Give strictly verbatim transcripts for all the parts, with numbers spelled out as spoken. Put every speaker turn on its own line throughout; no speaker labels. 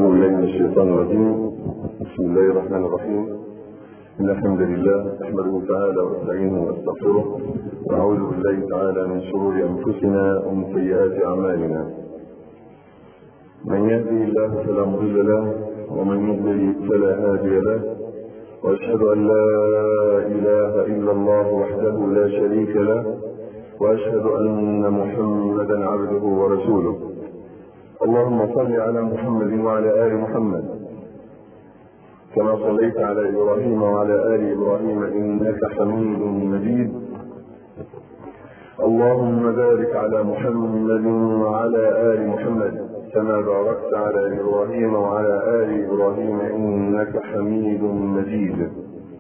بالله من الشيطان الرجيم. بسم الله الرحمن الرحيم. إن الحمد لله نحمده تعالى ونستعينه ونستغفره ونعوذ بالله تعالى من شرور أنفسنا ومن سيئات أعمالنا. من يهده الله فلا مضل له ومن يضلل فلا هادي له، وأشهد أن لا إله إلا الله وحده لا شريك له، وأشهد أن محمدا عبده ورسوله. اللهم صل على محمد وعلى آل محمد كما صليت على إبراهيم وعلى آل إبراهيم إنك حميد مجيد. اللهم بارك على محمد وعلى آل محمد كما باركت على إبراهيم وعلى آل إبراهيم إنك حميد مجيد.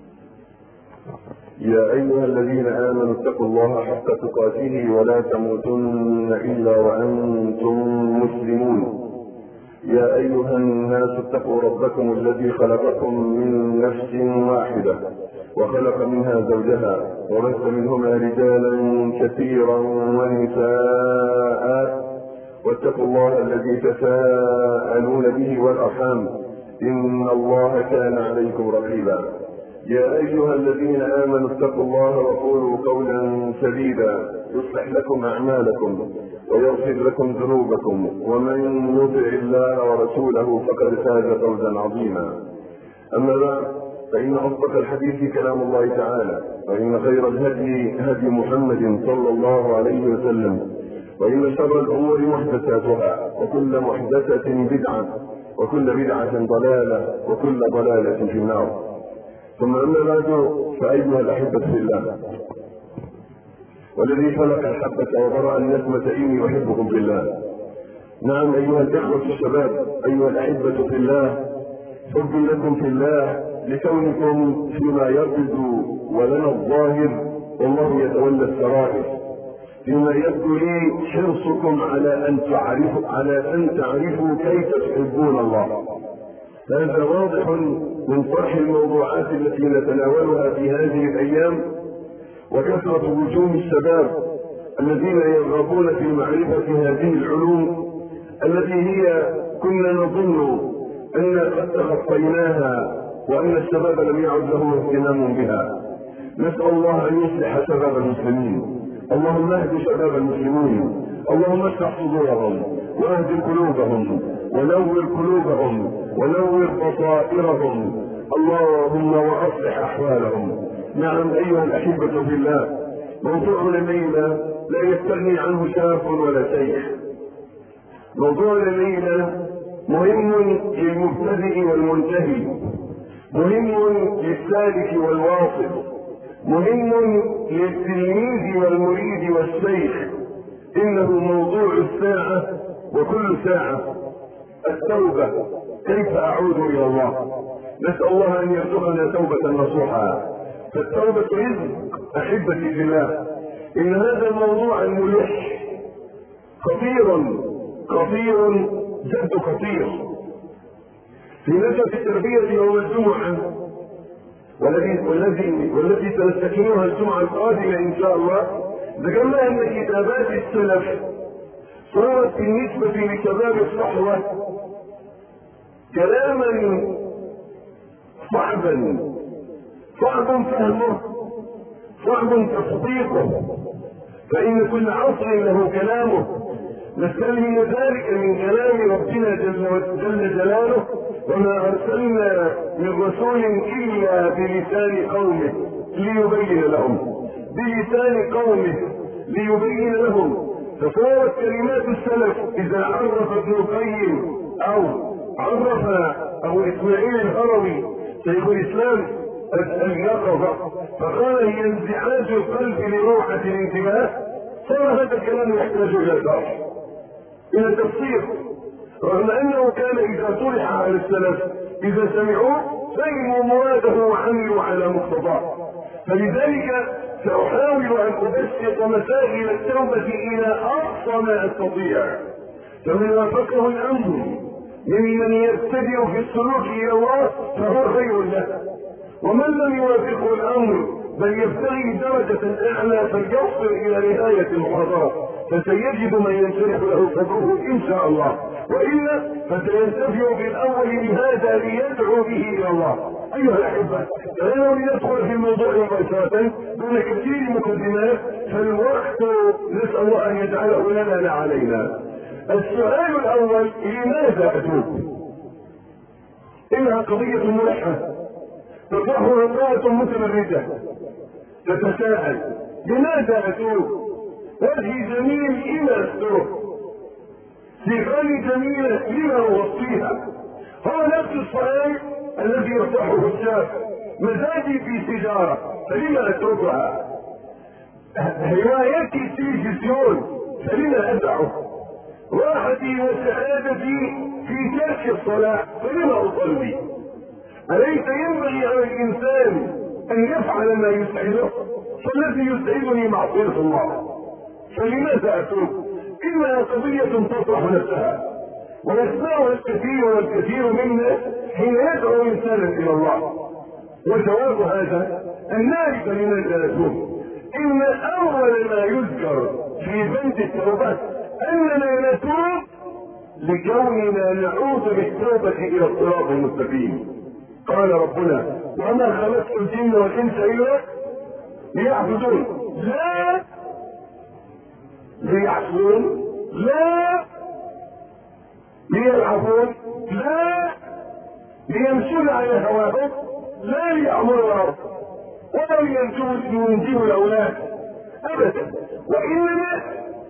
يا أيها الذين آمنوا اتقوا الله حق تقاته ولا تموتن إلا وأنتم مسلمون. يا أيها الناس اتقوا ربكم الذي خلقكم من نفس واحدة وخلق منها زوجها وبث منهما رجالا كثيرا ونساء، واتقوا الله الذي تساءلون به والأرحام إن الله كان عليكم رقيبا. يا أيها الذين آمنوا اتقوا الله وقولوا قولا سديدا يصلح لكم أعمالكم ويغفر لكم ذنوبكم، ومن يطع الله ورسوله فقد فاز فوزا عظيما. أما بعد، فإن أصدق الحديث كلام الله تعالى، وإن خير الهدي هدي محمد صلى الله عليه وسلم، وإن شر الأمور محدثاتها، وكل محدثة بدعة، وكل بدعة ضلالة، وكل ضلالة في النار. ثم أما بعد، فأيها الأحبة في الله، والذي خلق الحبة وبرأ النسمة إني أحبكم في الله. نعم أيها الإخوة الشباب، أيها الأحبة في الله، حبي لكم في الله لكونكم فيما يبدو ولنا الظاهر والله يتولى السرائر، فيما يبدو لي حرصكم على أن تعرفوا على أن تعرفوا كيف تحبون الله. هذا واضح من طرح الموضوعات التي نتناولها في هذه الأيام، وكثرة وجوه الشباب الذين يرغبون في معرفة هذه العلوم التي هي كنا نظن أن قد تخطيناها وأن الشباب لم يعد له اهتمام بها. نسأل الله أن يصلح شباب المسلمين. اللهم اهد شباب المسلمين، اللهم اشرح صدورهم واهد قلوبهم ونور قلوبهم ونور بصائرهم، اللهم واصلح احوالهم. نعم ايها الاحبه في الله، موضوعنا الليله لا يستغني عنه شاب ولا شيخ. موضوعنا الليله مهم للمبتدئ والمنتهي، مهم للسالك والواصل، مهم للتلميذ والمريد والشيخ. انه موضوع الساعه وكل ساعه، التوبه، كيف اعود الى الله. نسال الله ان يرزقنا توبه نصوحا، فالتوبه رزق احبتي في الله. ان هذا الموضوع الملح خطير خطير جد خطير. في نشأة التربيه يوم الجمعه والذي والذي والتي سنستكملها الجمعه القادمه ان شاء الله، ذكرنا ان كتابات السلف صارت بالنسبه لشباب الصحوه كلاما صعبا، صعب فهمه، صعب تصديقه، فان كل عصر له كلامه. نستلهم ذلك من كلام ربنا جل, جل جلاله: وما ارسلنا من رسول الا بلسان قومه ليبين لهم، بلسان قومه ليبين لهم. فصارت كلمات السلف اذا عرف ابن القيم او عرف ابو اسماعيل الهروي شيخ الاسلام اليقظه فقال هي انزعاج القلب لروحه الانتباه، صار هذا الكلام يحتاج الى شرح، الى تفسير، رغم انه كان اذا طرح على السلف اذا سمعوه فهموا مراده وعملوا على مقتضاه. فلذلك ساحاول ان ابسط مسائل التوبه الى اقصى ما استطيع، فمن وافقه الامر ممن يبتدئ في السلوك الى الله فهو خير له، ومن لم يوافقه الامر بل يبتغي درجه اعلى فليصل الى نهايه المحاضره، فسيجد من ينشرح له صدره ان شاء الله. وإلا فسينتفع بالأول لهذا ليدعو به إلى الله. أيها الأحبة، فلو لندخل في الموضوع مباشرة دون كثير مقدمات، فالوقت نسأل الله أن يجعله لنا لا علينا. السؤال الأول: لماذا أتوب؟ إنها قضية ملحة تطرحها امرأة متمردة تتساءل: لماذا أتوب؟ وجهي جميل إلى أستوب، صيغتي جميلة لما أوصيها. هو نفس السؤال الذي يطرحه الشاب: مزاجي في سيجارة فلما أتركها؟ هوايتي تلفزيون فلما أدعه؟ راحتي وسعادتي في ترك الصلاة فلما أصلي؟ أليس ينبغي على الإنسان أن يفعل ما يسعده؟ فالذي يسعدني معصية الله، فلماذا أتوب؟ إنها قضية تطرح نفسها ويسمعها الكثير والكثير منا حين يدعو إنسانا إلى الله. وجواب هذا أن نعرف لماذا نتوب. إن أول ما يذكر في بند التوبة أننا نتوب لكوننا نعود بالتوبة إلى الصراط المستقيم. قال ربنا: وما خلقت الجن والإنس إلا ليعبدون. لا ليعصون، لا ليلعبون، لا ليمشون على هواهم، لا ليأمروا الأرض ولا لينجوا الأولاد أبدا، وإنما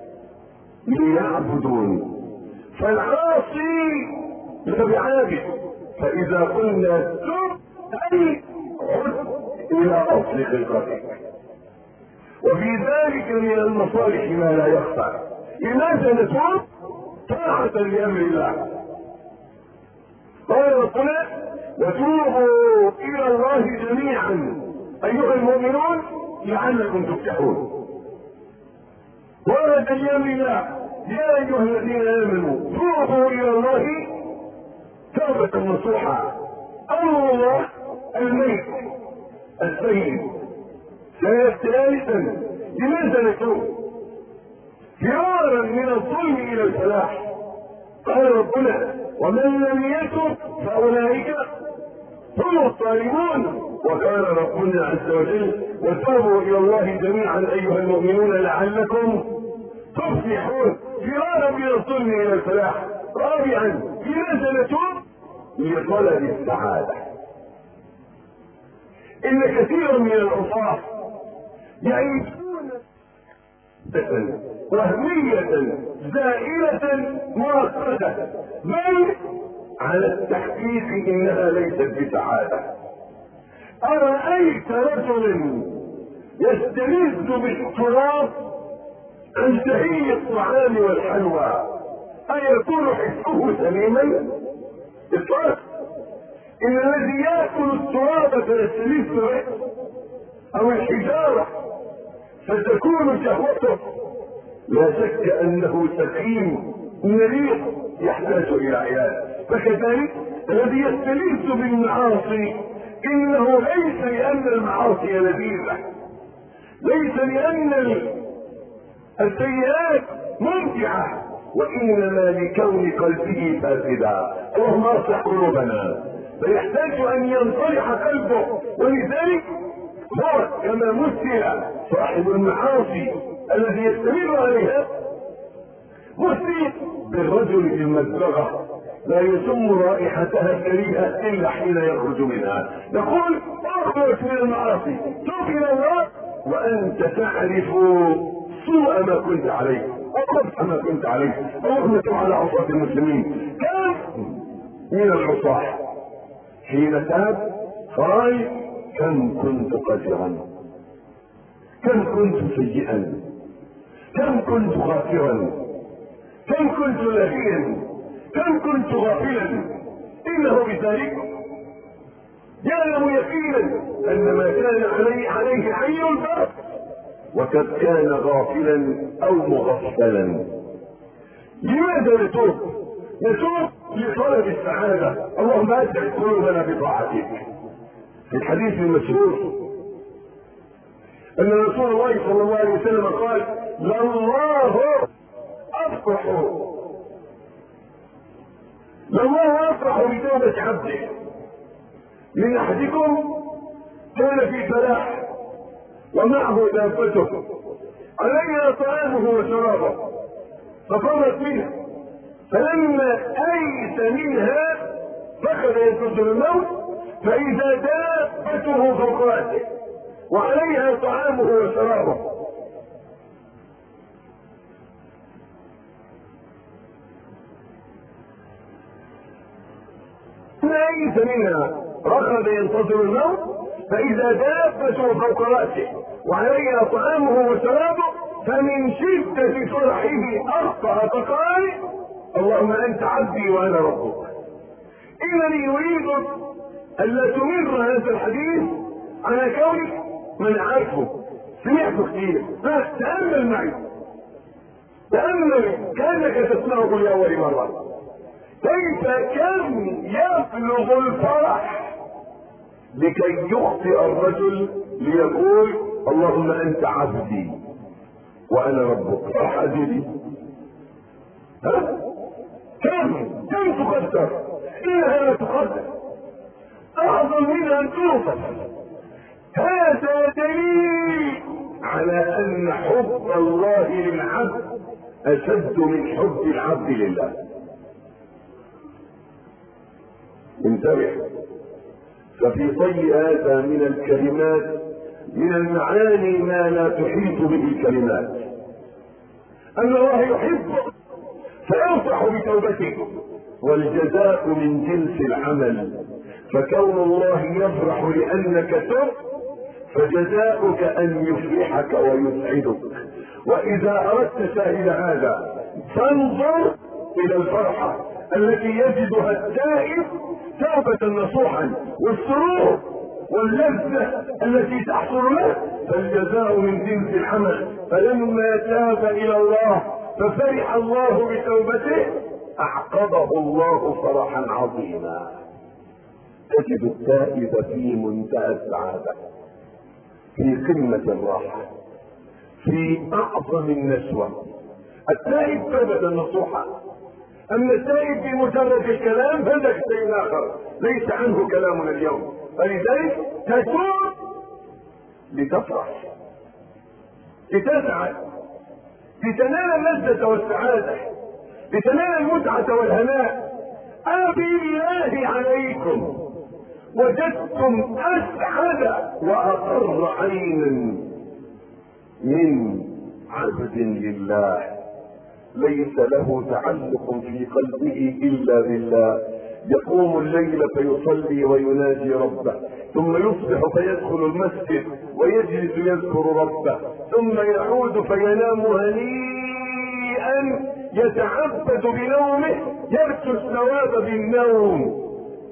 ليعبدون. فالعاصي لا بعابد. فإذا قلنا تب أي عد إلى أصل خلقتك، وفي ذلك من المصالح ما لا يخفى. لماذا نتوب؟ طاعة لأمر الله. قال ربنا: وتوبوا إلى الله جميعا أيها المؤمنون لعلكم تفلحون. ورد لأمر الله: يا أيها الذين آمنوا توبوا إلى الله توبة نصوحا. أمر الله الميت السيد. ثالثا: لماذا نتوب؟ فرارا من الظلم إلى الفلاح. قال ربنا: ومن لم يتب فأولئك هم الظالمون. وقال ربنا عز وجل: وتوبوا إلى الله جميعا أيها المؤمنون لعلكم تفلحون. فرارا من الظلم إلى الفلاح. رابعا: لماذا نتوب؟ لطلب السعادة. إن كثيرا من العصاة يعيشون وهمية زائلة مؤقتة، بل على التحقيق إنها ليست بسعادة. أرأيت رجل يستلذ بالتراب عن تهيئ الطعام والحلوى أيكون حسه سليما؟ إطلاقا. إن الذي يأكل التراب فيستلذ به أو الحجارة فتكون شهوته لا شك أنه سقيم مريض يحتاج إلى علاج. فكذلك الذي يستلذ بالمعاصي إنه ليس لأن المعاصي لذيذة، ليس لأن السيئات ممتعة، وإنما لكون قلبه فاسدا. اللهم اصلح قلوبنا. فيحتاج أن ينصلح قلبه، ولذلك هو كما مثل صاحب المعاصي الذي يستمر عليها مثل بالرجل في المزرعة لا يشم رائحتها الكريهة إلا حين يخرج منها. نقول: اخرج من المعاصي، توب إلى الله وأنت تعرف سوء ما كنت عليه وقبح ما كنت عليه. اللهم تب على عصاة المسلمين. كم من العصاة حين تاب قال: كم كنت قذرا، كم كنت سيئا، كم كنت غافرا، كم كنت لاهيا، كم كنت غافلا. انه بذلك يعلم يقينا ان ما كان عليه عليه حي الباب، وقد كان غافلا او مغفلا. لماذا نتوب؟ نتوب لطلب السعاده. اللهم اسعد قلوبنا بطاعتك. في الحديث المشهور ان رسول الله صلى الله عليه وسلم قال: لله افرح الله يفرح بتوبة عبده. من احدكم كان في فلاح ومعه دابته عليها طعامه وشرابه ففرت منه، فلما ايس منها فقد ينتظر الموت، فاذا دابته فوق راسه وعليها طعامه وشرابه. ايس منها رخد ينتظر الموت، فاذا دابته فوق راسه وعليها طعامه وشرابه، فمن شدة فرحه أخطأ فقال: اللهم أنت عبدي وأنا ربك. إنني أريد ألا تمر هذا الحديث على كونك من عارفه سمعته كثير، فتأمل معي، تأمل كأنك تسمعه لأول مرة. كيف كم يبلغ الفرح لكي يخطئ الرجل ليقول: اللهم أنت عبدي وانا ربك. فرح عزيزي، ها؟ كم كم تقدر؟ انها لا تقدر، اعظم منها ان توصف. هذا دليل على ان حب الله للعبد اشد من حب العبد لله. انتبه، ففي طي هذا من الكلمات من المعاني ما لا تحيط به الكلمات، ان الله يحبك فيفرح بتوبتك، والجزاء من جنس العمل، فكون الله يفرح لانك تب فجزاؤك ان يفرحك ويسعدك. واذا اردت شاهد هذا فانظر الى الفرحة التي يجدها التائب توبة نصوحا، والسرور واللذة التي تحصل له، فالجزاء من جنس العمل. فلما تاب الى الله ففرح الله بتوبته اعقبه الله فرحا عظيما. تجد التائب في منتهى السعادة، في قمة الراحة، في اعظم النشوة. التائب توبة نصوحا، اما التائب بمجرد الكلام فذاك شيء اخر ليس عنه كلامنا اليوم. فلذلك تتوب لتفرح، لتسعد، لتنال اللذة والسعادة، لتنال المتعة والهناء. أبالله عليكم وجدتم اسعد واقر عينا من عبد لله ليس له تعلق في قلبه الا بالله، يقوم الليل فيصلي ويناجي ربه، ثم يصبح فيدخل المسجد ويجلس يذكر ربه، ثم يعود فينام هنيئا يتعبد بنومه يرجو الثواب بالنوم.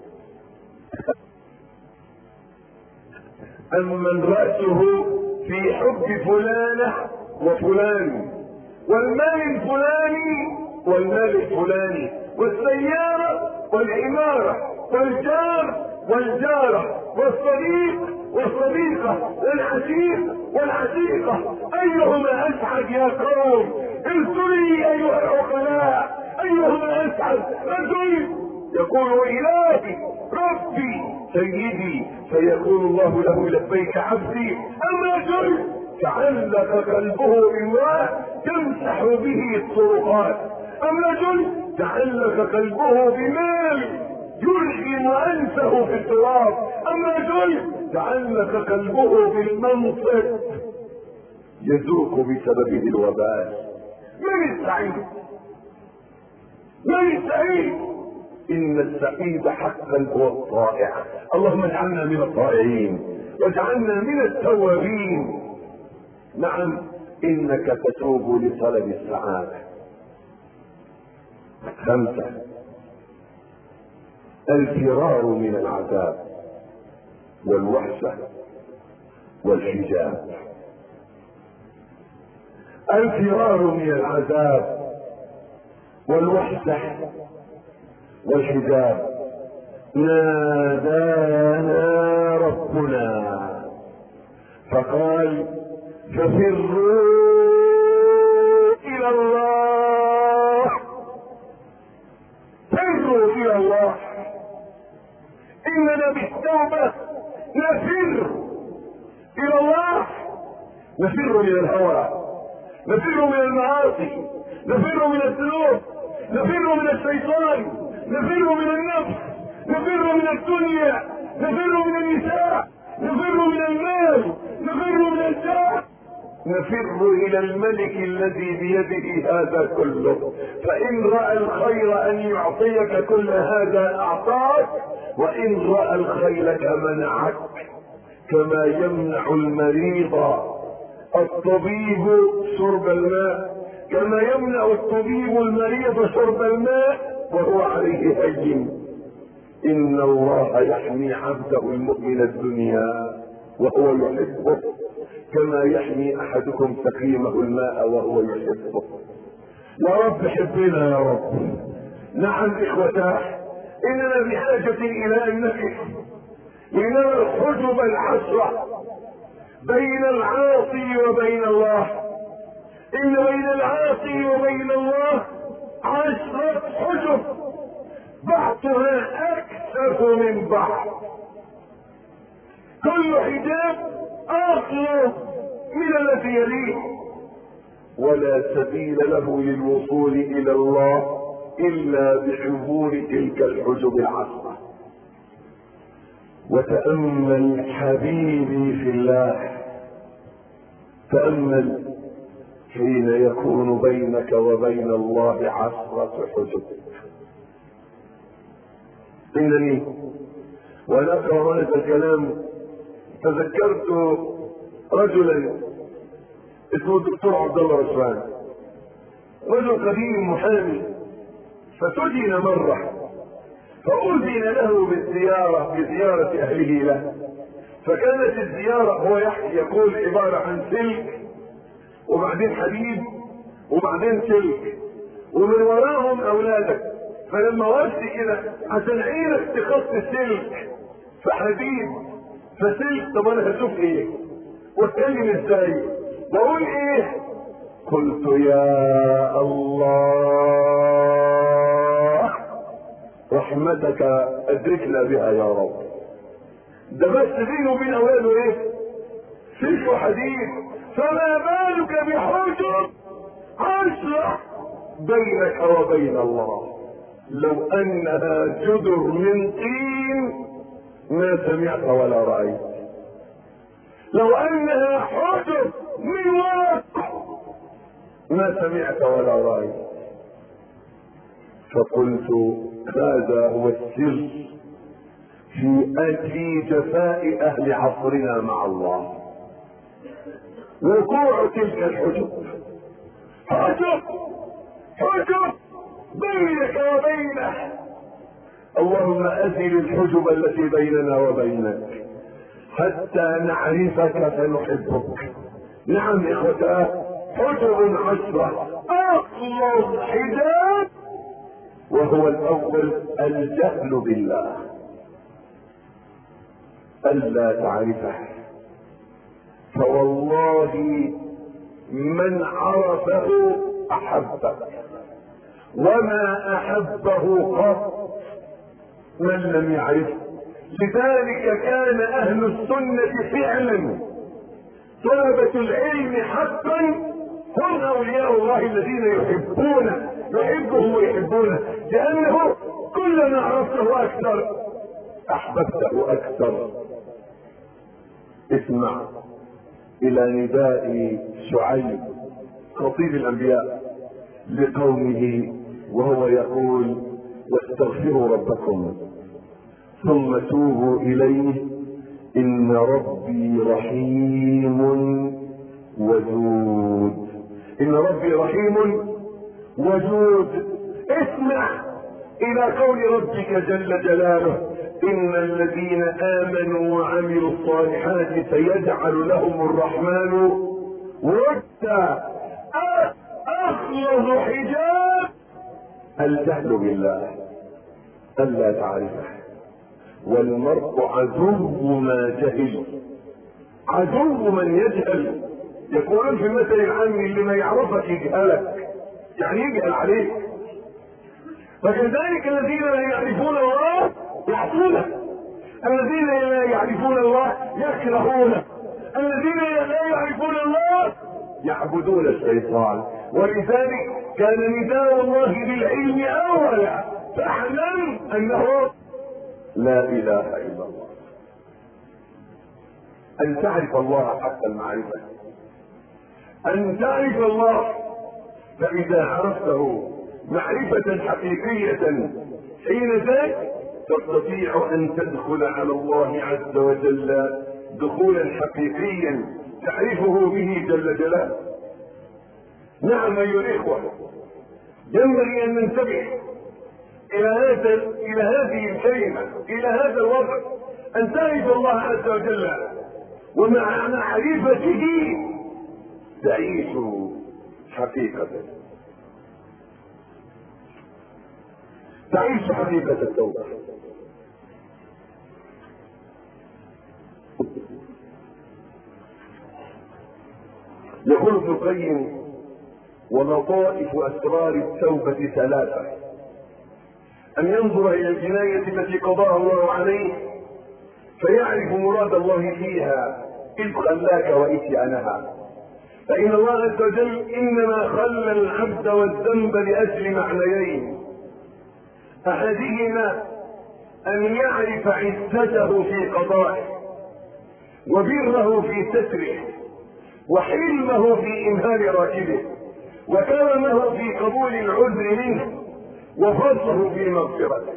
اما رأسه في حب فلانة وفلان والمال الفلاني والمال الفلاني والسيارة والعمارة والجار والجارة والصديق والصديقة والعشيق والعشيقة، ايهما اسعد يا قوم؟ قلت لي ايها العقلاء ايهما اسعد؟ رجل يقول الهي ربي سيدي فيقول الله له لبيك عبدي. اما رجل تعلق قلبه بالله تمسح به الطرقات، اما رجل تعلق قلبه بمال يلغم انفه في التراب، اما رجل تعلق قلبه بالمنصب يذوق بسببه الوبال. من السعيد؟ من السعيد؟ ان السعيد حقا هو الطائع. اللهم اجعلنا من الطائعين واجعلنا من التوابين. نعم، انك تتوب لطلب السعادة. خمسة، الفرار من العذاب والوحشة والحجاب. الفرار من العذاب والوحشة والحجاب. نادانا ربنا فقال: ففروا الى الله، فروا الى الله. اننا بالتوبة نفر الى الله، نفر من الهوى، نفر من المعاصي، نفر من الذنوب، نفر من الشيطان، نفر من النفس، نفر من الدنيا، نفر من النساء، نفر من المال، نفر من الجاه، نفر الى الملك الذي بيده هذا كله. فان رأى الخير ان يعطيك كل هذا اعطاك، وان رأى الخير منعك، كما يمنع المريض الطبيب شرب الماء، كما يمنع الطبيب المريض شرب الماء وهو عليه هين. ان الله يحمي عبده المؤمن الدنيا وهو يحبه، كما يحمي احدكم سقيمه الماء وهو يحبه. يا رب حبنا يا رب. نعم اخوتاه، اننا بحاجة الى ان نقف لنرى الحجب العشرة بين العاصي وبين الله. ان بين العاصي وبين الله عشرة حجب، بعضها اكثر من بعض، كل حجاب اخر من الذي يليه، ولا سبيل له للوصول الى الله الا بعبور تلك الحجب العشرة. وتأمل حبيبي في الله، تأمل حين يكون بينك وبين الله عشرة حجب. إنني وأنا أقرأ هذا الكلام تذكرت رجلا اسمه الدكتور عبد الله رشوان، رجل قديم محامي، فسجن مرة فأذن له بالزيارة بزيارة أهله له. فكانت الزيارة هو يحكي يقول عبارة عن سلك وبعدين حديد وبعدين سلك ومن وراهم أولادك. فلما وقت كده عشان عينك تخص السلك فحديد فسلك، طب انا هشوف ايه واتكلم ازاي واقول ايه؟ قلت يا الله رحمتك ادركنا بها يا رب. ده بس بينه وبين اولاده ايه؟ سلك وحديد، فما بالك بحجر عشرة بينك وبين الله. لو انها جدر من طين ما سمعت ولا رأيت، لو انها حجر من ورق ما سمعت ولا رأيت. فقلت هذا هو السر في في جفاء اهل عصرنا مع الله، وقوع تلك الحجب. حجب حجب بينك وبينه. اللهم ازل الحجب التي بيننا وبينك حتى نعرفك فنحبك. نعم اخوتاه، حجب عشرة، اخلص حجاب وهو الاول الجهل بالله، الا تعرفه. فوالله من عرفه احبه، وما احبه قط من لم يعرفه. لذلك كان اهل السنة فعلا طلبة العلم حقا هم اولياء الله الذين يحبونه يحبهم ويحبونه، لانه كلما عرفته اكثر احببته اكثر. اسمع الى نداء شعيب خطيب الانبياء لقومه وهو يقول واستغفروا ربكم ثم توبوا اليه ان ربي رحيم ودود. ان ربي رحيم ودود. اسمع الى قول ربك جل جلاله ان الذين امنوا وعملوا الصالحات سيجعل لهم الرحمن ودا. اخلص حجاب الجهل بالله، الا تعرفه. والمرء عدو ما جهل، عدو من يجهل. يقولون في المثل العامي اللي ما يعرفك يجهلك، يعني يجهل عليك. فكذلك الذين لا يعرفون الله يعصونه، الذين لا يعرفون الله يكرهونه، الذين لا يعرفون الله يعبدون الشيطان. ولذلك كان نداء الله بالعلم اولا، فاعلم انه لا اله الا الله. ان تعرف الله حق المعرفه، ان تعرف الله، فاذا عرفته معرفه حقيقيه حين ذاك تستطيع ان تدخل على الله عز وجل دخولا حقيقيا تعرفه به جل جلاله. نعم ايها الاخوه، ينبغي ان ننتبه الى هذا الى هذه الكلمه، الى هذا الوضع، ان تعرف الله عز وجل، ومع معرفته تعيش حقيقه، تعيش حقيقه التوبه. يقول ابن القيم: ولطائف اسرار التوبه ثلاثه: ان ينظر الى الجنايه التي قضاها الله عليه فيعرف مراد الله فيها اذ خلاك واتيانها، فان الله عز وجل انما خلى العبد والذنب لاجل معنيين: احدهما ان يعرف عزته في قضائه، وبره في ستره، وحلمه في امهال راكبه، وكرمه في قبول العذر منه، وفضله في مغفرته.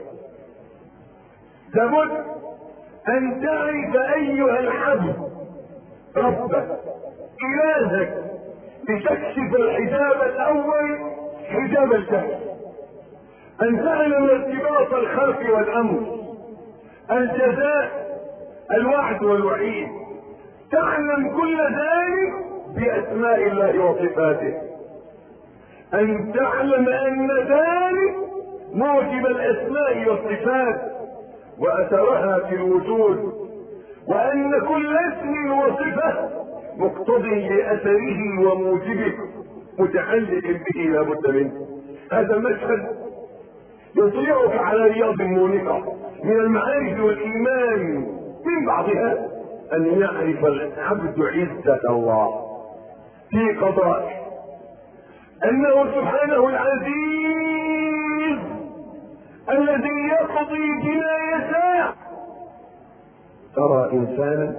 لابد ان تعرف ايها العبد ربك الهك لتكشف الحجاب الاول، حجاب الجهل، ان تعلم ارتباط الخلق والامر، الجزاء، الوعد والوعيد، تعلم كل ذلك باسماء الله وصفاته، ان تعلم ان ذلك موجب الاسماء والصفات واثرها في الوجود، وان كل اسم وصفه مقتضي لاثره وموجبه متعلق به لا بد منه. هذا المشهد يطلعك على رياض مونقه من المعارف والايمان، من بعضها ان يعرف العبد عزة الله في قضائه، انه سبحانه العزيز الذي يقضي بما يشاء. ترى انسانا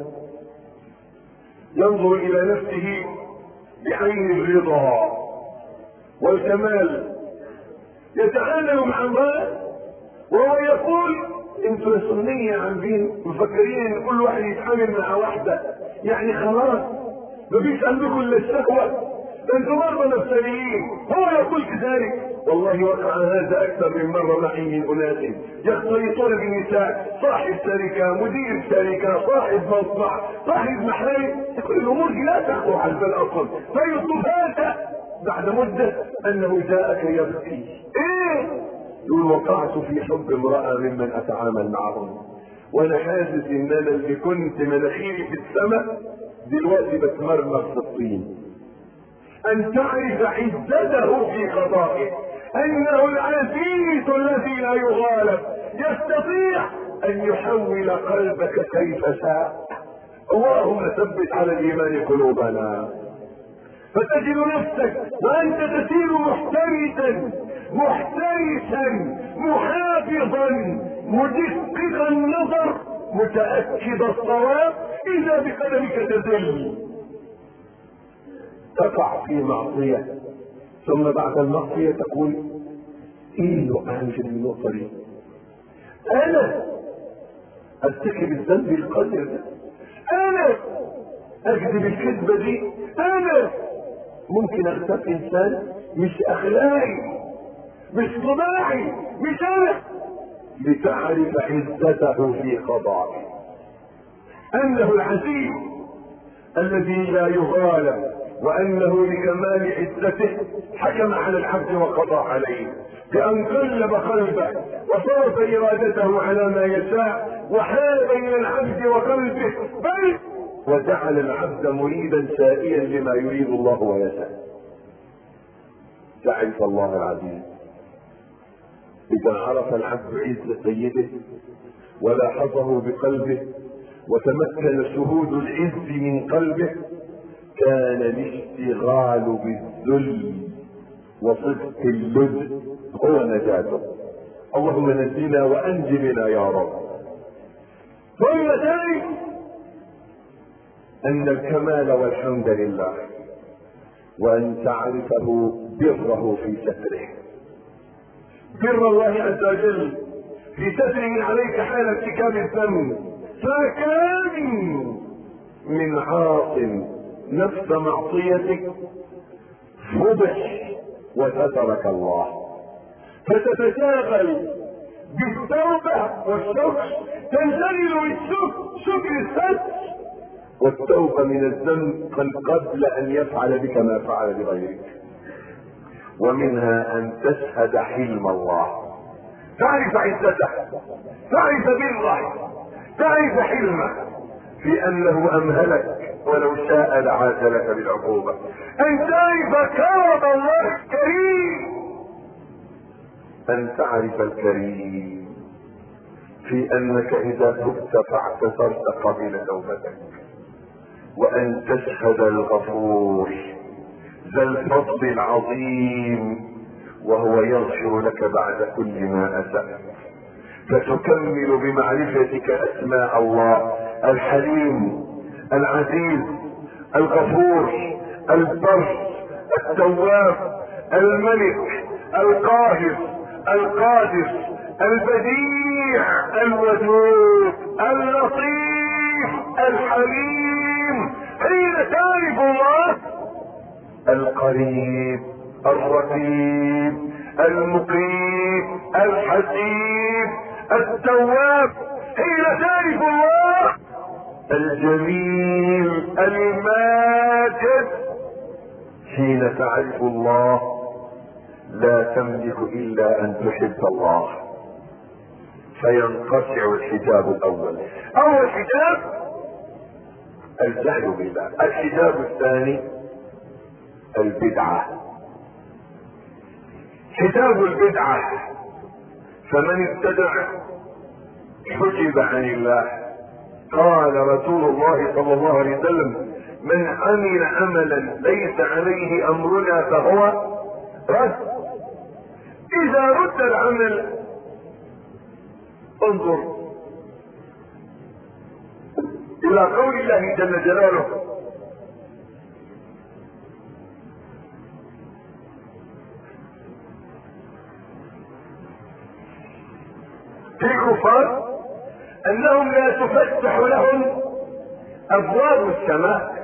ينظر الى نفسه بعين الرضا والكمال، يتعامل مع الله وهو يقول: انتوا يا سنية عاملين مفكرين ان كل واحد يتعامل مع واحدة يعني خلاص مفيش عندكم الا الشهوة، ده انتوا مرضى نفسانيين. هو يقول كذلك. والله وقع هذا اكثر من مرة معي من اناس يختلطون بالنساء، صاحب شركة، مدير شركة، صاحب مصنع، صاحب محل، كل الامور دي لا تخطر على البال اصلا، فيصفات بعد مدة انه جاءك يبكي. ايه؟ يقول: وقعت في حب امرأة ممن اتعامل معهم، وانا حاسس ان انا اللي كنت مناخيري في السماء دلوقتي بتمرمر في الطين. ان تعرف عزته في قضائه، انه العزيز الذي لا يغالب، يستطيع ان يحول قلبك كيف شاء. اللهم ثبت على الايمان قلوبنا. فتجد نفسك وانت تسير محترسا محترسا محافظا مدقق النظر متأكد الصواب، اذا بقدمك تزل تقع في معصية، ثم بعد المعصية تقول: ايه لو اعمل النقطة دي؟ انا ارتكب الذنب القذر ده، انا اكذب الكذبة دي، انا ممكن اغتاب انسان مش اخلاقي مش طباعي مش انا. لتعرف عزته في قضائه، انه العزيز الذي لا يغالب، وانه لكمال عزته حكم على العبد وقضى عليه بان قلب قلبه وصرف ارادته على ما يشاء، وحال بين العبد وقلبه، بل وجعل العبد مريدا سائيا لما يريد الله ويشاء. تعرف الله العزيز، إذا عرف العبد عز سيده ولاحظه بقلبه وتمكن شهود العز من قلبه، كان الاشتغال بالذل وصدق اللجء هو نجاته. اللهم نجنا وانج بنا يا رب. ثم ذلك ان الكمال والحمد لله، وان تعرفه بره في ستره، بر الله عز وجل في ستره عليك حال ارتكاب الذنب. فكم من عاص نفس معصيتك فضح وسترك الله، فتتشاغل بالتوبة والشكر، تنشغل بالشكر شكر الستر والتوبة من الذنب قبل ان يفعل بك ما فعل بغيرك. ومنها ان تشهد حلم الله، تعرف عزته، تعرف بره، تعرف حلمه في انه امهلك ولو شاء لعاجلك بالعقوبة. ان تعرف كرم الله الكريم، ان تعرف الكريم في انك اذا تبت فاعتذرت قبل توبتك. وان تشهد الغفور ذا الفضل العظيم وهو يغفر لك بعد كل ما اسأت، فتكمل بمعرفتك اسماء الله: الحليم، العزيز، الغفور، البر، التواب، الملك، القاهر، القادر، البديع، الودود، اللطيف، الحليم. حين تعرف الله: القريب، الرقيب، المقيم، الحسيب، التواب. حين تعرف الله: الجميل، الماجد. حين تعرف الله لا تملك الا ان تحب الله، فينقطع الحجاب الاول. اول حجاب الجهل بالله، الحجاب الثاني البدعة، حجاب البدعة. فمن ابتدع حجب عن الله. قال رسول الله صلى الله عليه وسلم: من عمل عملا ليس عليه امرنا فهو رد. اذا رد العمل انظر الى قول الله جل جلاله: في الكفار انهم لا تفتح لهم ابواب السماء،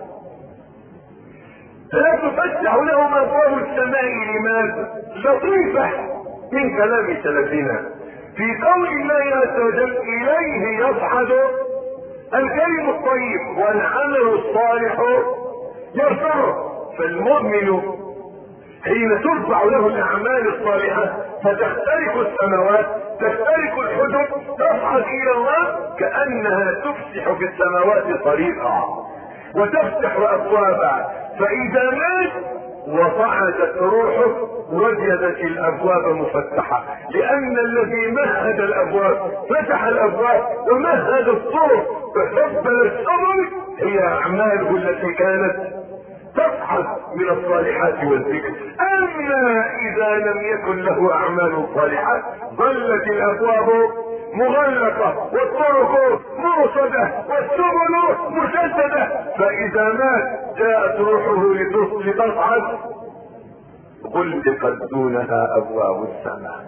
لا تفتح لهم ابواب السماء. لماذا؟ لطيفة من كلام سلفنا في قول الله عز وجل: اليه يصعد الكلم الطيب والعمل الصالح يرفعه. فالمؤمن حين ترفع له الاعمال الصالحة فتخترق السماوات، تخترق الحدود، تصعد الى الله، كانها تفسح في السماوات طريقا وتفتح ابوابا. فاذا مات وصعدت روحه وجدت الابواب مفتحة، لان الذي مهد الابواب فتح الابواب ومهد الطرق وحبل السبل هي اعماله التي كانت تصعد من الصالحات والذكر. اما اذا لم يكن له اعمال صالحات ظلت الابواب مغلقة والطرق مرصدة والسبل مسددة. فاذا مات جاءت روحه لتصعد غلقت دونها ابواب السماء،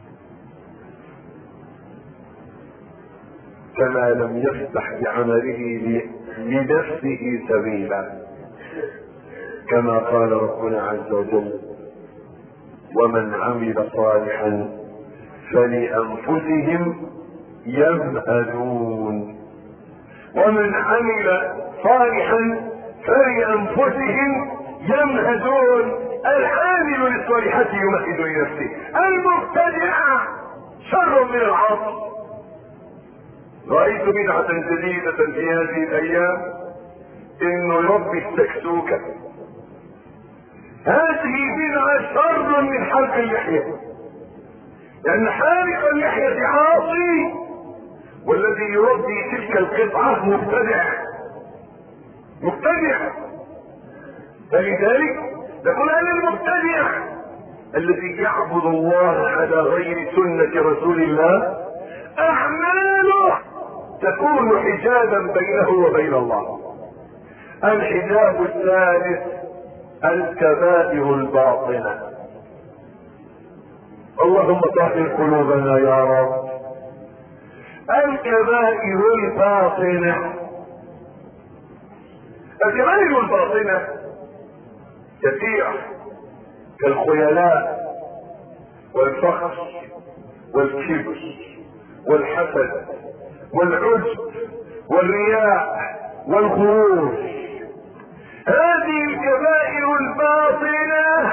كما لم يفتح بعمله لنفسه سبيلا، كما قال ربنا عز وجل: ومن عمل صالحا فلأنفسهم يمهدون. ومن عمل صالحا فلأنفسهم يمهدون. العامل للصالحات يمهد لنفسه. المبتدع شر من العاصي. رأيت بدعة جديدة في هذه الأيام إنه يربي السكسوكة. هذه بدعة شر من حلق اللحية. لان حالق اللحية عاصي، والذي يربي تلك القطعة مبتدع مبتدع. فلذلك نقول ان المبتدع الذي يعبد الله على غير سنة رسول الله اعماله تكون حجابا بينه وبين الله. الحجاب الثالث الكبائر الباطنة. اللهم طهر قلوبنا يا رب. الكبائر الباطنة، الكبائر الباطنة كثيرة كالخيلاء والفخر والكبر والحسد والعجب والرياء والغرور. هذه الكبائر الباطنة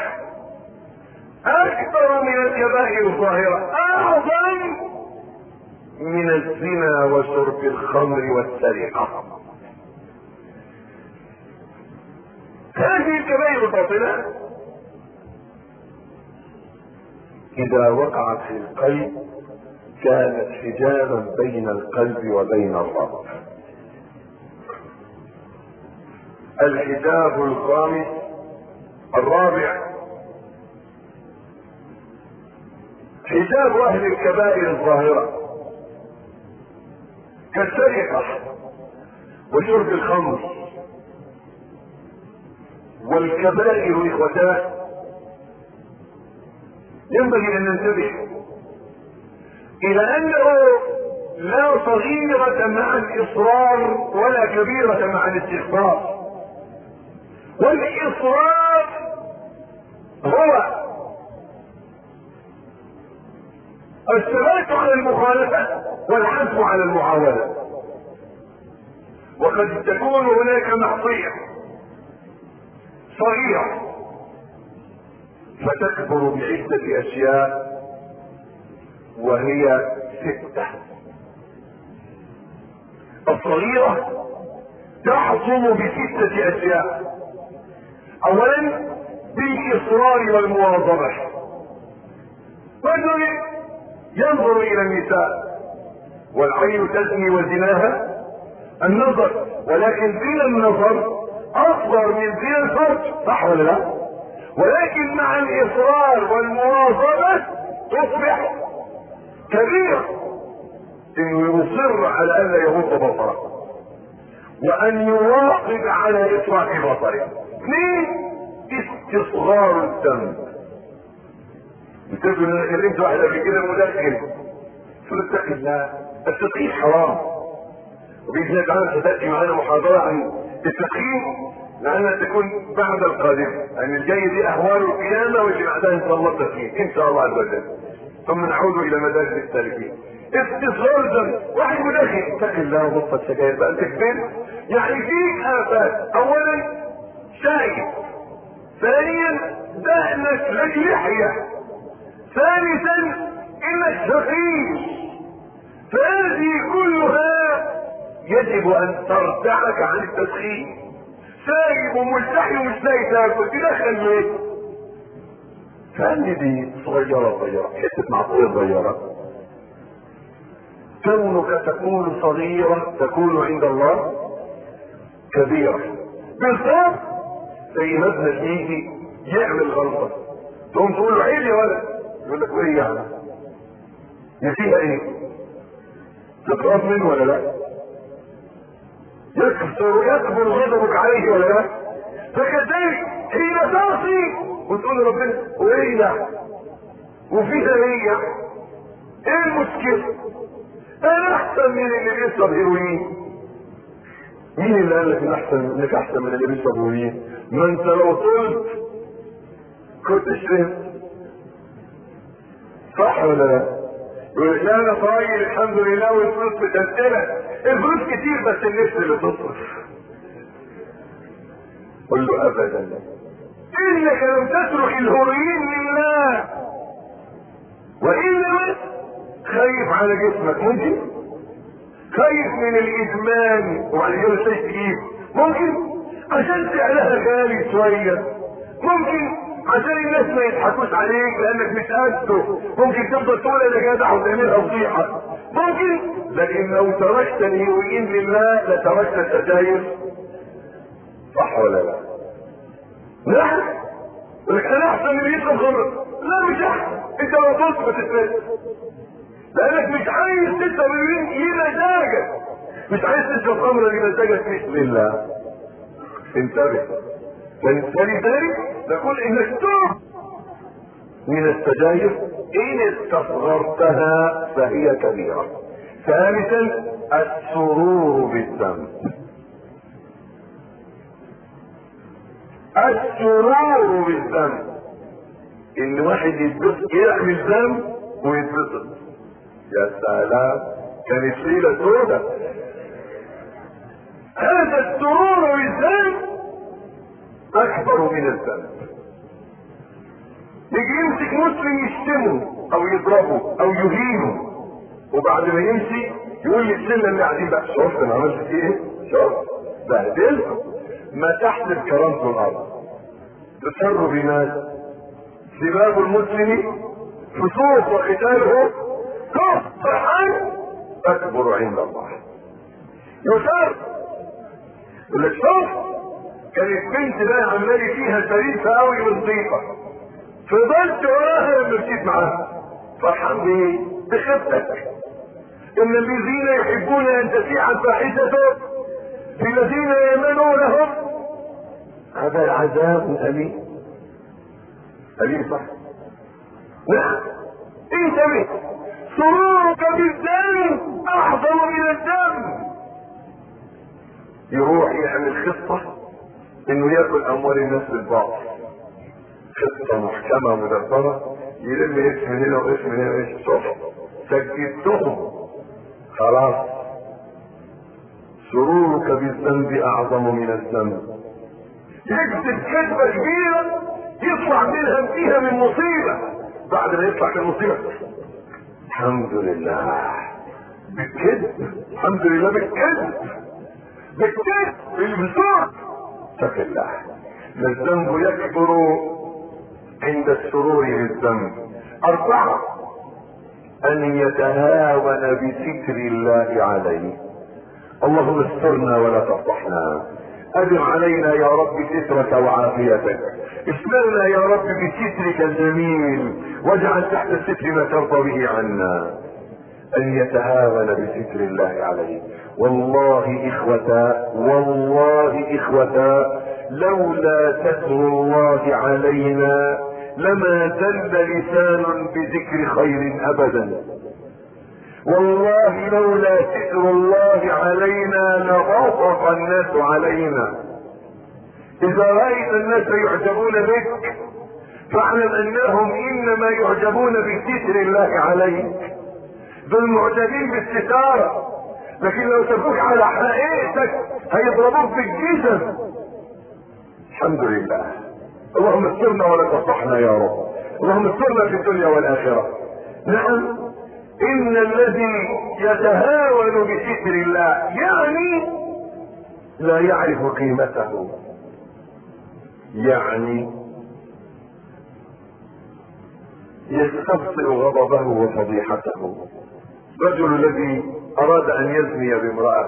اكثر من الكبائر الظاهرة، اعظم من الزنا وشرب الخمر والسرقة. هذه الكبائر الباطنة اذا وقعت في القلب كانت حجابا بين القلب وبين الرب. الحجاب الخامس الرابع حجاب اهل الكبائر الظاهرة كالسرقة وشرب الخمر والكبائر. اخوتاه ينبغي ان ننتبه الى انه لا صغيرة مع الاصرار ولا كبيرة مع الاستغفار. والاصرار هو الثبات على المخالفة والحث على المعاونة. وقد تكون هناك معصية صغيرة فتكبر بعدة اشياء وهي ستة. الصغيرة تحصل بستة اشياء. اولا بالاصرار والمواظبة. رجل ينظر الى النساء والعين تزني وزناها النظر، ولكن زنا النظر اكبر من زنا الفرج، صح ولا لا؟ ولكن مع الاصرار والمواظبة تصبح كبيرة، انه يصر على ان لا يغض بصره وان يواظب على اطلاق بصره. اثنين استصغار الذنب. بتقول ان كلمت واحد قبل كده مدخن، قلت اتق الله، التدخين حرام، وباذن الله تعالى ستاتي معنا محاضره عن التدخين لانها تكون بعد القادم، يعني الجاي دي اهوال القيامه واللي بعدها ان شاء الله التدخين ان شاء الله عز وجل، ثم نعود الى مدارس السالكين. استصغار الذنب، واحد مدخن اتق الله وبطل سجاير بقى تكبر، يعني فيك افات. اولا شايف، ثانيا دهنك لك لحيه، ثالثا انك فقير. فهذه كلها يجب ان ترتعك عن التدخين. سايب وملتحي ومش لاقي تاكل تدخل ليه؟ فهذه دي صغيره صغيره، حته معصيه صغيره. كونك تكون صغيره تكون عند الله كبيره. بالضبط زي ما ابنك يجي يعمل غلطه تقوم تقول له عيب يا ولد، يقول لك ايه يعني؟ فيها ايه؟ تقرب منه ولا لا؟ يكثر يكبر غضبك عليه ولا لا؟ فكذلك حين تعصي وتقول لربنا وايه يعني؟ وفيها ايه يعني؟ ايه المشكله؟ انا احسن من اللي بيشرب هيروين. مين اللي قال لك ان احسن انك احسن من اللي بيشرب هيروين؟ ما انت لو طلت كنت شربت، صح ولا لا؟ يقول لك لا انا طايل الحمد لله والفلوس متنتنه، الفلوس كتير بس النفس اللي تصرف. قل له ابدا انك لم تترك الهروين لله، وانما خايف على جسمك، ممكن خايف من الادمان وبعد كده تجيب، ممكن عشان سعرها غالي شويه، ممكن عشان الناس ما يضحكوش عليك لانك مش قده. ممكن تفضل تقول انا جدع وتعملها فضيحه ممكن، لكن لو تركت الهيروين لله لتركت السجاير. صح ولا لا؟ لا، لك انا احسن من يشرب خمر. لا مش احسن، انت لو طلت ما تتنسى، لانك مش عايز تشرب الهيروين لمزاجك، مش عايز تشرب خمر لمزاجك مش لله. انتبه. فلذلك نقول انك تتوب من السجاير ان استصغرتها فهي كبيرة. ثالثا السرور بالذنب. السرور بالذنب ان واحد يتبسط يعمل ذنب ويتبسط. يا سلام، كانت ليلة سودة. هذا السرور بالذنب اكبر من الذنب. يجي يمسك مسلم يشتمه او يضربه او يهينه، وبعد ما يمشي يقول للسنة اللي قاعدين بقى شفت انا عملت فيه ايه؟ شفت بهدلته، مسحت بكرامته الارض. تسر بماذا؟ سباب المسلم فسوق وقتاله كفر عنه اكبر عند الله. يسر يقول لك شوف كانت بنت بقى عمالي فيها شريفه قوي ونظيفه، فضلت وراها لما مشيت معاها فرحان بيه بخفتك. ان الذين يحبون ان تشيع الفاحشه في الذين يامنونهم هذا العذاب اليم. اليم صح؟ نعم. انتبه، سرورك بالذنب اعظم من الذنب. يروح يعمل خطه انه ياكل اموال الناس بالباطل، خطه محكمه مدبره، يلم اسم هنا واسم هنا واسم. شوف سجدتهم خلاص. سرورك بالذنب اعظم من الذنب. يكتب كذبه كبيره يطلع منها فيها من مصيبه، بعد ما يطلع من مصيبه الحمد لله بالكذب، الحمد لله بالكذب بالكذب بالبسوط. اتق الله. الذنب يكبر عند السرور بالذنب. أربعة أن يتهاون بستر الله عليه. اللهم استرنا ولا تفضحنا، أدم علينا يا رب سترك وعافيتك، استرنا يا رب بسترك الجميل، واجعل تحت الستر ما ترضى به عنا. أن يتهاون بستر الله عليه. والله إخوة والله إخوة لولا ستر الله علينا لما زل لسان بذكر خير أبدا. والله لولا ستر الله علينا لغضب الناس علينا. إذا رأيت الناس يعجبون بك فاعلم أنهم إنما يعجبون بستر الله عليك. دول معجبين بالستارة، لكن لو شافوك على حقيقتك هيضربوك بالجسم. الحمد لله. اللهم استرنا ولا تفضحنا يا رب. اللهم استرنا في الدنيا والآخرة. نعم، إن الذي يتهاون بستر الله يعني لا يعرف قيمته، يعني يستبطئ غضبه وفضيحته. الرجل الذي أراد أن يزني بامرأة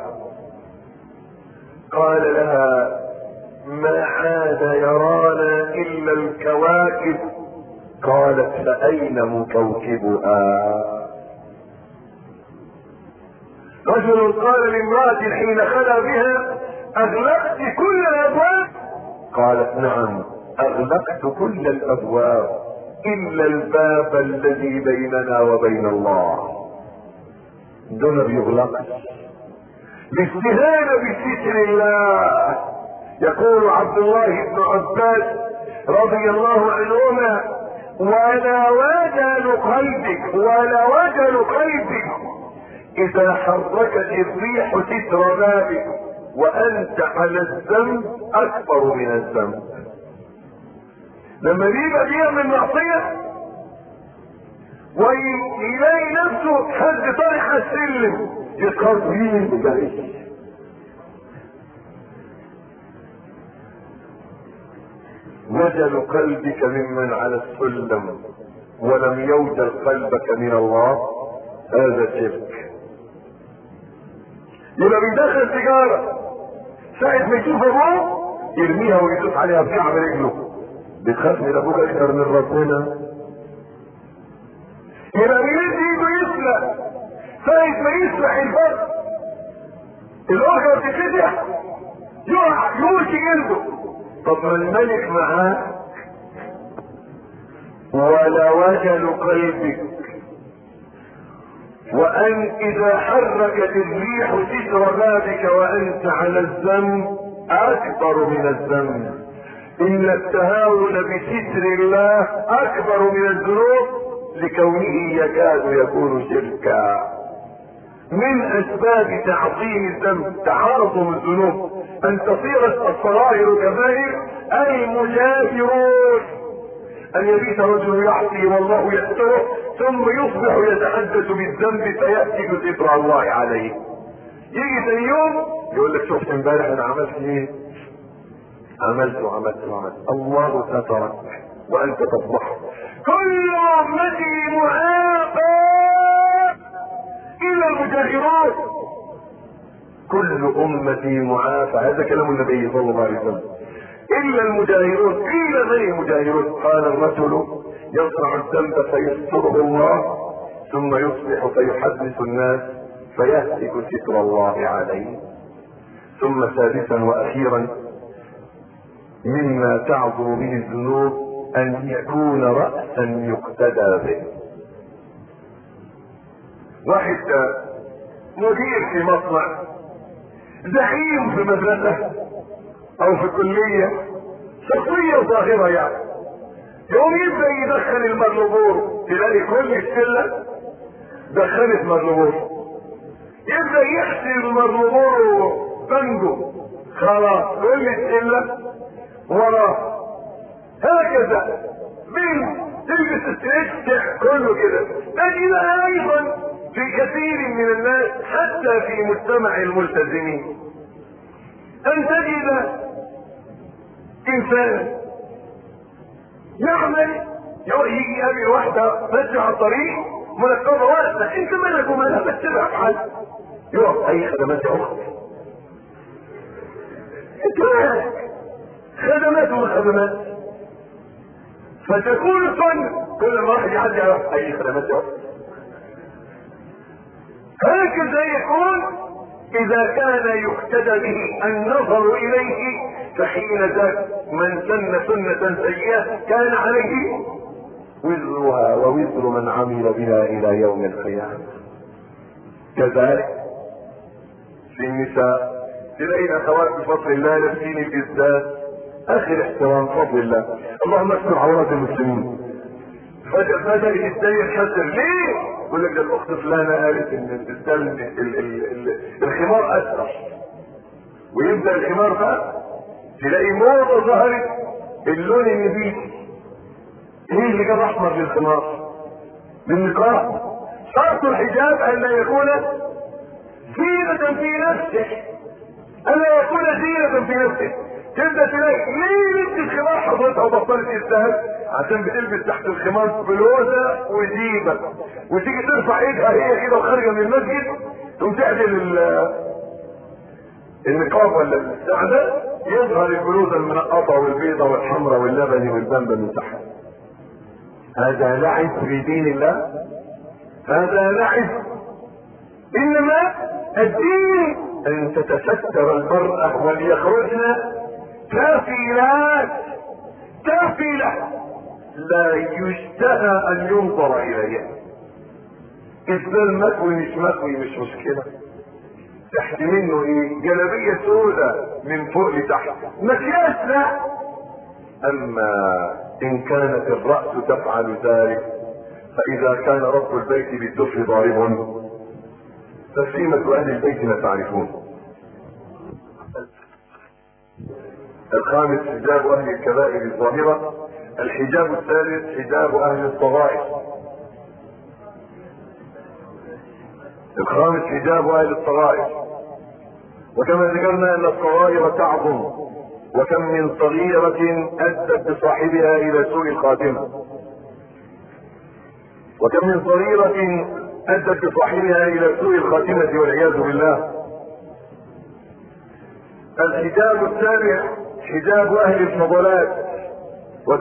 قال لها ما عاد يرانا إلا الكواكب. قالت فأين مكوكبها؟ رجل قال لامرأة حين خلا بها أغلقت كل الأبواب؟ قالت نعم أغلقت كل الأبواب إلا الباب الذي بيننا وبين الله. دون بيغلق باستهانة بستر الله. يقول عبد الله بن عباس رضي الله عنهما ولا وجل قلبك ولا وجل قلبك إذا حركت الريح ستر بابك وأنت على الذنب أكبر من الذنب. لما بيبقى بيعمل معصية ويلاقي نفسه حد طرح السلم يتخرج مين جاي وجل قلبك ممن على السلم ولم يوجل قلبك من الله، هذا شرك. يبقى بيدخل سيجاره ساعة ما يشوف ابوه يرميها ويدوس عليها بكعب رجله، بتخاف من ابوك اكثر من ربنا. يبقى بيمد ايده يسرق ساعة ما يسرق الفرد الاخرى بتتفتح يقع يموت جلده. طب ما الملك معاه ولا وجل قلبك، وان اذا حركت الريح ستر بابك وانت على الذنب اكبر من الذنب. ان التهاون بستر الله اكبر من الذنوب لكونه يكاد يكون شركا. من اسباب تعظيم الذنب تعاظم الذنوب ان تصير الصغائر كبائر. المجاهرون ان يبيت رجل يعصي والله يستره ثم يصبح يتحدث بالذنب فيأتي ستر الله عليه. يجي ثاني يوم يقول لك شفت امبارح انا عملت ايه؟ عملت وعملت وعملت. الله سترك وانت تصبح. كل امتي معافى الا المجاهرون. كل امتي معافى، هذا كلام النبي صلى الله عليه وسلم. الا المجاهرون. قيل من المجاهرون؟ قال الرجل يصنع الذنب فيستره الله ثم يصبح فيحدث الناس فيهتك ستر الله عليه. ثم ثالثا واخيرا مما تعظم به الذنوب ان يكون رأسا يقتدى به. واحد مدير في مصنع، زعيم في مدرسة او في كلية، شخصية ظاهرة يعني، يوم يبدأ يدخل المغلوبور تلاقي كل الشلة دخلت مغلوبور. يبدأ يحسب المغلوبور بنجو خلاص كل الشلة وراه. هكذا من تلبس الستريتش كله كده. تجد ايضا في كثير من الناس حتى في مجتمع الملتزمين ان تجد انسان يعمل يجي يقابل واحده ماشيه على الطريق منقبه واقفه، انت مالك ومالها بس تبقى في حل يقف اي خدمات يا اخت انت مالك خدمات ومن خدمات. فتكون السنة كل ما واحد يعدي على اي خدمات يا اخت. هكذا يكون اذا كان يقتدى به النظر اليه، فحين ذاك من سن سنة سيئة كان عليه وزرها ووزر من عمل بها الى يوم القيامة. كذلك في النساء تلاقي اخوات بفضل الله لابسين بالذات اخر احترام بفضل الله، اللهم استر عورات المسلمين. فجأة بدأ الدنيا يتحسر ليه؟ يقول لك ده الاخت فلانة قالت ان الخمار اسرع، ويبدأ الخمار بقى تلاقي موضة ظهرت اللون النبيتي. ايه اللي جاب احمر للخمار؟ للنقاب. شرط الحجاب ان لا يكون زينة في نفسه، ان لا يكون زينة في نفسه. تبدأ تلاقي ليه لبس الخمار حضرتها وبطلت تستاهل؟ عشان بتلبس تحت الخمار بلوزة وجيبة، وتيجي ترفع ايدها هي كده وخارجة من المسجد تقوم تعدل النقاب ولا البتاع ده، يظهر البلوزة المنقطة والبيضة والحمراء واللبني والبنبل من تحت. هذا لعب في دين الله، هذا لعب. انما الدين ان تتستر المرأة وليخرجن كافلات كافلة لا يشتهى ان ينظر اليها. اسبال مكوي مش مكوي مش مشكلة، تحت منه ايه؟ جلابية سوداء من فوق لتحت، مكياج لا. اما ان كانت الرأس تفعل ذلك فاذا كان رب البيت بالدف ضارب فسيمة اهل البيت ما تعرفون. الخامس حجاب اهل الكبائر الظاهرة. الحجاب الثالث حجاب اهل الصغائر. الخامس حجاب اهل الصغائر. وكما ذكرنا ان الصغائر تعظم وكم من صغيرة أدت بصاحبها إلى سوء الخاتمة، وكم من صغيرة أدت بصاحبها إلى سوء الخاتمة والعياذ بالله. الحجاب السابع حجاب أهل الفضلات. و...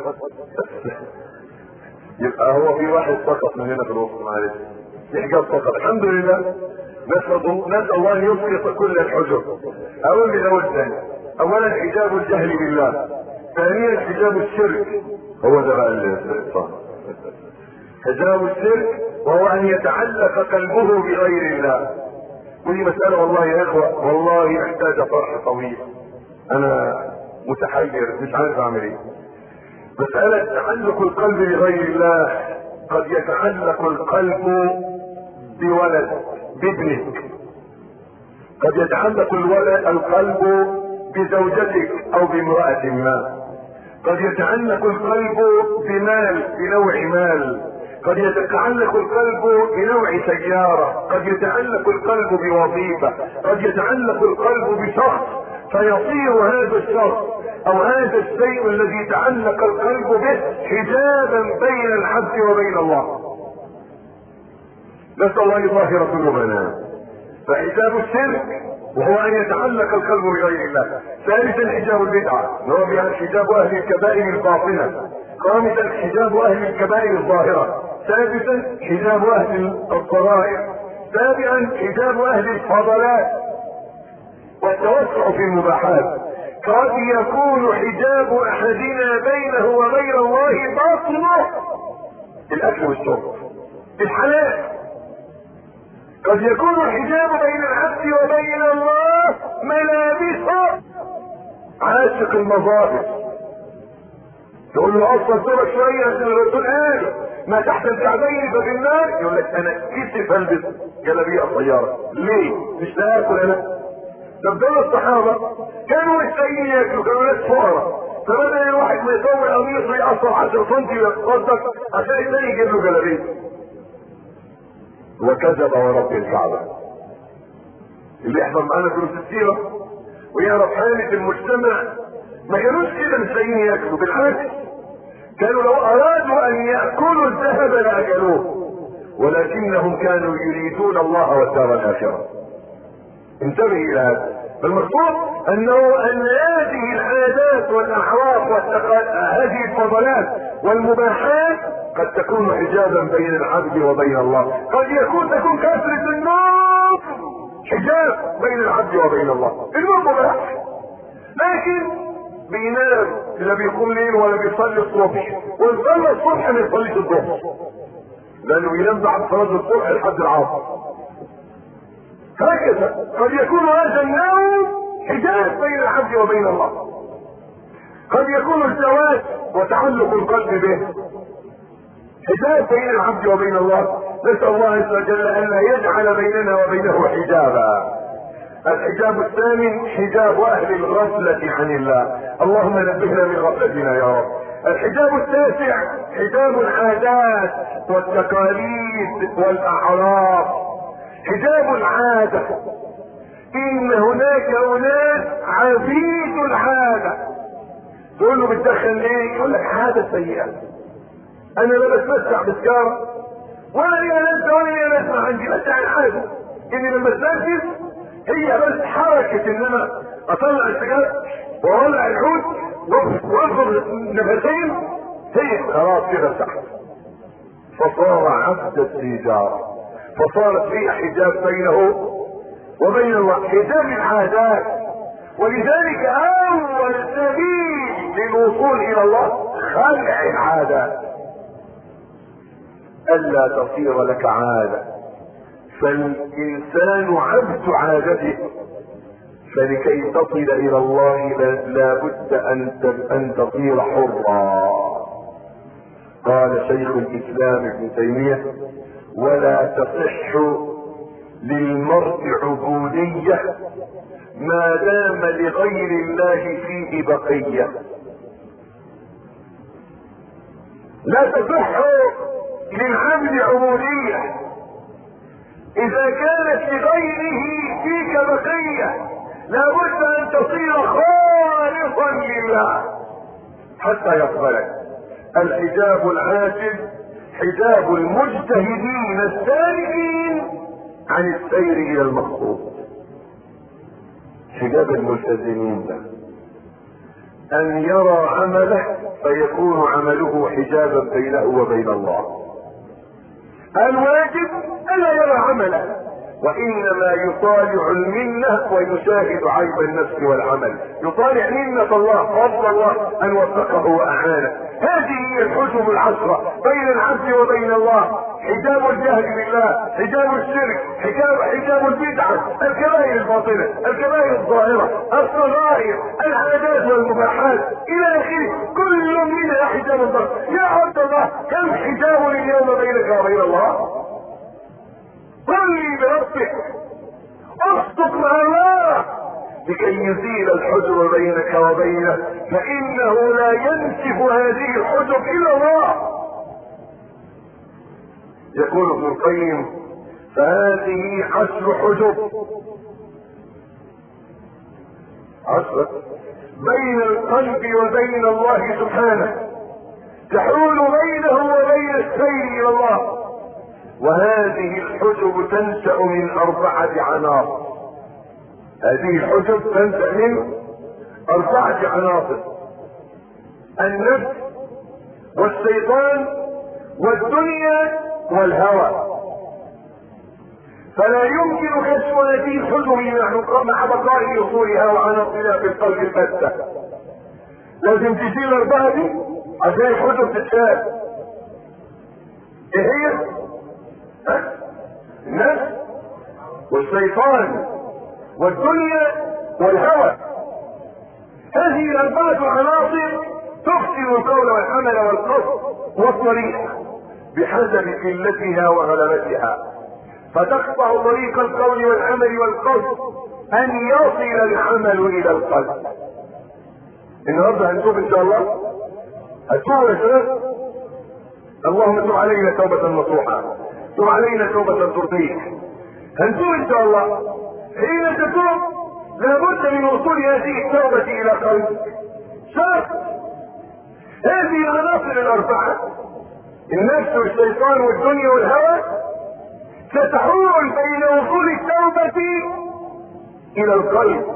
يبقى هو في واحد سقط من هنا في الوسط، معلش في حجاب سقط، الحمد لله. نسأل نسأل الله أن يسقط كل الحجب. أول من أول ثاني، أولا حجاب الجهل بالله، ثانيا حجاب الشرك، هو ده بقى الصح، حجاب الشرك وهو أن يتعلق قلبه بغير الله. ودي مسألة والله يا إخوة والله محتاجة طرح طويل، أنا متحير مش عارف أعمل إيه. مسألة تعلق القلب بغير الله، قد يتعلق القلب بولد بابنك، قد يتعلق الولد القلب بزوجتك او بامرأة ما، قد يتعلق القلب بمال بنوع مال، قد يتعلق القلب بنوع سيارة، قد يتعلق القلب بوظيفة، قد يتعلق القلب بشخص فيصير هذا الشخص او هذا الشيء الذي تعلق القلب به حجابا بين العبد وبين الله. نسأل الله يطهر قلوبنا. فحجاب الشرك وهو ان يتعلق القلب بغير الله. ثالثا حجاب البدعة وهو حجاب اهل الكبائر الباطنة. خامسا حجاب اهل الكبائر الظاهرة. سادسا حجاب اهل الصغائر. سابعا حجاب اهل الفضلات والتوسع في المباحات. قد يكون حجاب احدنا بينه وبين الله باطنه الاكل والشرب الحلال، قد يكون الحجاب بين العبد وبين الله ملابسه عاشق المظاهر. تقول له اصلا صورة شوية عشان الرسول قال ما تحت الكعبين ففي النار، يقول لك انا كيف البس جلابيه قصيره ليه؟ مش لاكل انا. طب دول الصحابه كانوا مستنيين ياكلوا، كانوا ناس فقراء، فبدل الواحد ما يطول قميصه يقصر عشرة سنتي ويتصدق عشان الثاني يجيب له جلابيه. وكذب ورب الكعبه. اللي يحضر معانا دروس السيره ويعرف حاله المجتمع ما كانوش كده مستنيين ياكلوا، بالعكس كانوا لو ارادوا ان يأكلوا الذهب لاكلوه، ولكنهم كانوا يريدون الله والدار الاخرة. انتبه الى هذا. فالمقصود انه ان هذه العادات والاعراف هذه الفضلات والمباحات قد تكون حجابا بين العبد وبين الله. قد يكون تكون كثرة النار حجاب بين العبد وبين الله، النور مباح لكن بينام لا بيقوم ليل ولا بيصلي الصبح، ويصلي الصبح ما يصليش الظهر لانه بينام بعد صلاه الصبح لحد العصر. هكذا قد يكون هذا النوم حجاب بين العبد وبين الله. قد يكون الزواج وتعلق القلب به حجاب بين العبد وبين الله. نسأل الله عز وجل ان لا يجعل بيننا وبينه حجابا. الحجاب الثامن حجاب اهل الغفلة عن الله، اللهم نبهنا من غفلتنا يا رب. الحجاب التاسع حجاب العادات والتقاليد والاعراف. حجاب العادة، ان هناك اناس عبيد العادة. تقول له بتدخل ليه؟ يقول لك عادة سيئة، انا لا بتمتع بسكارة ولا لي ناس ولا لي ناس ما عندي، بس العادة اني لما اتنفس هي بس حركة انما اطلع السجاد واولع العود وانفض نفسين، هي خلاص كده تحت. فصار عبد التجارة، فصارت فيه حجاب بينه وبين الله، حجاب العادات. ولذلك اول سبيل للوصول الى الله خلع العادات، الا تصير لك عادة. فالانسان عبد عادته، فلكي تصل الى الله لابد ان ان تصير حرا. قال شيخ الاسلام ابن تيمية: ولا تصح للمرء عبودية ما دام لغير الله فيه بقية. لا تصح للعبد عبودية اذا كانت لغيره فيك بقية، لابد ان تصير خالصا مخلصا لله حتى يقبلك. الحجاب العاجل حجاب المجتهدين السالكين عن السير الى المقصود. حجاب الملتزمين ده ان يرى عمله فيكون عمله حجابا بينه وبين الله. الواجب الا يرى عمله، وانما يطالع المنة ويشاهد عيب النفس والعمل. يطالع منة الله، فضل الله ان وفقه واعانه. هذه هي الحجب العشرة بين العبد وبين الله. حجاب الجهل بالله، حجاب الشرك، حجاب حجاب البدعة، الكبائر الباطنة، الكبائر الظاهرة، الصغائر، العادات والمباحات الى اخره، كل منها حجاب الله. يا عبد الله كم حجاب اليوم بينك وبين الله؟ قل لي بربك، اصدق مع الله لكي يزيل الحجب بينك وبينه، فانه لا ينسف هذه الحجب الا الله. يقول ابن القيم فهذه عشر حجب، عشرة بين القلب وبين الله سبحانه، تحول بينه وبين السير الى الله. وهذه الحجب تنشأ من أربعة عناصر. هذه الحجب تنشأ من أربعة عناصر: النفس والشيطان والدنيا والهوى. فلا يمكن كشف هذه الحجب مع بقاء اصولها وعناصرها في القلب البتة. لازم تشيل الأربعة دي عشان الحجب تتشال. ايه هي؟ النفس والشيطان والدنيا والهوى. هذه الأربعة عناصر تفسد القول والعمل والقصد والطريق بحسب قلتها وغلبتها، فتقطع طريق القول والعمل والقصد أن يصل العمل إلى القلب. النهارده هنشوف إن شاء الله، هتشوفوا يا شباب. اللهم تب علينا توبة نصوحة، تب علينا توبة ترضيك. هنشوف إن شاء الله حين تتوب لابد من وصول هذه التوبة إلى قلبك. شرط هذه العناصر الأربعة، النفس والشيطان والدنيا والهوى، ستحول بين وصول التوبة إلى القلب،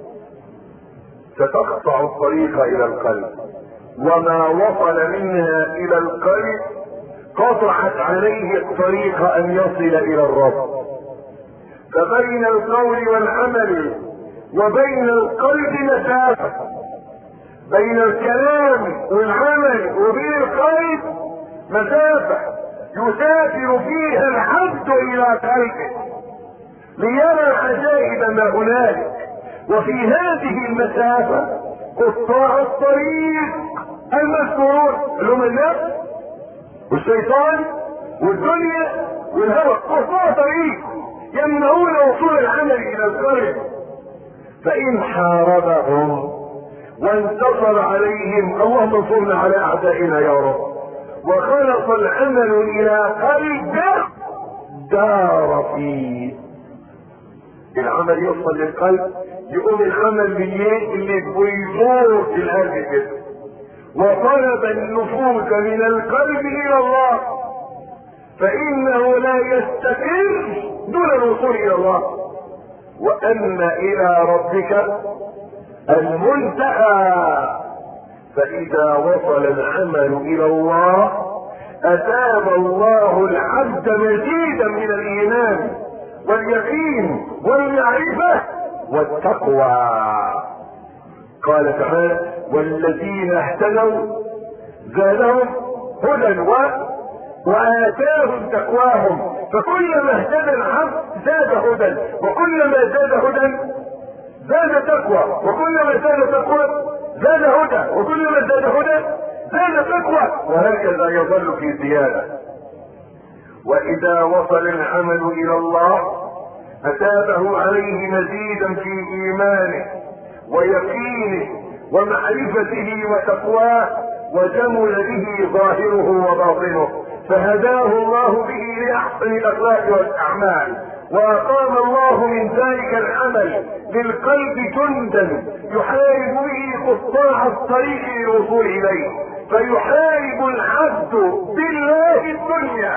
ستقطع الطريق إلى القلب، وما وصل منها إلى القلب قطعت عليه الطريق أن يصل إلى الرب. فبين القول والعمل وبين القلب مسافة، بين الكلام والعمل وبين القلب مسافة يسافر فيها العبد الى قلبه ليرى عجائب ما هنالك. وفي هذه المسافة قطاع الطريق المذكورون اللي هم النفس والشيطان والدنيا والهوى، قطاع طريق يمنعون وصول العمل الى القلب. فان حاربهم وانتصر عليهم، اللهم انصرنا على اعدائنا يا رب، وخلص العمل الى قلب دار فيه. العمل يوصل للقلب، يقوم العمل بالليل اللي بيدور في القلب كده، وطلب النفوذ من القلب الى الله، فانه لا يستقر دون الوصول الى الله. واما الى ربك المنتهى، فاذا وصل العمل الى الله اتاب الله العبد مزيدا من الايمان واليقين والمعرفة والتقوى. قال تعالى والذين اهتدوا زادهم هدى وآتاهم تقواهم. فكلما اهتدى العبد زاد هدى، وكلما زاد هدى زاد تقوى، وكلما زاد تقوى زاد هدى، وكلما زاد هدى زاد تقوى، وهكذا يظل في زيادة. واذا وصل العمل الى الله اتابه عليه مزيدا في ايمانه ويقينه ومعرفته وتقواه، وجمل به ظاهره وباطنه، فهداه الله به لاحسن الاخلاق والاعمال، واقام الله الله من ذلك العمل للقلب جندا يحارب به قطاع الطريق للوصول اليه، فيحارب العبد بالله الدنيا،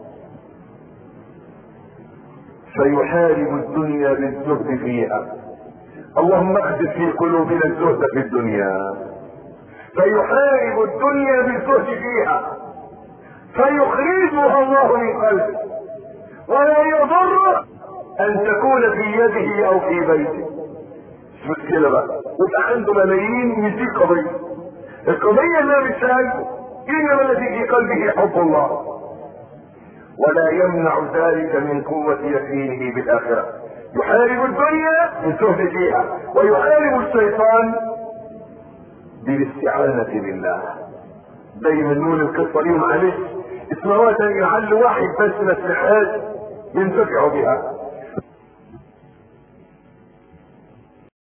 فيحارب الدنيا بالزهد فيها. اللهم اخذف في قلوبنا الزهد في الدنيا. فيحارب الدنيا بالزهد فيها فيخرجها الله من قلبه، ولا يضر ان تكون في يده او في بيته. مش مشكلة بقى، ويبقى عنده ملايين مش دي قضية. القضية انها مش قلبه، انما الذي في قلبه حب الله، ولا يمنع ذلك من قوة يقينه بالاخرة. يحارب الدنيا بالزهد فيها، ويحارب الشيطان بالاستعانة بالله. دايما نقول القصة دي معلش اسمها تاني لعل واحد بس ما سمعهاش ينتفع بها.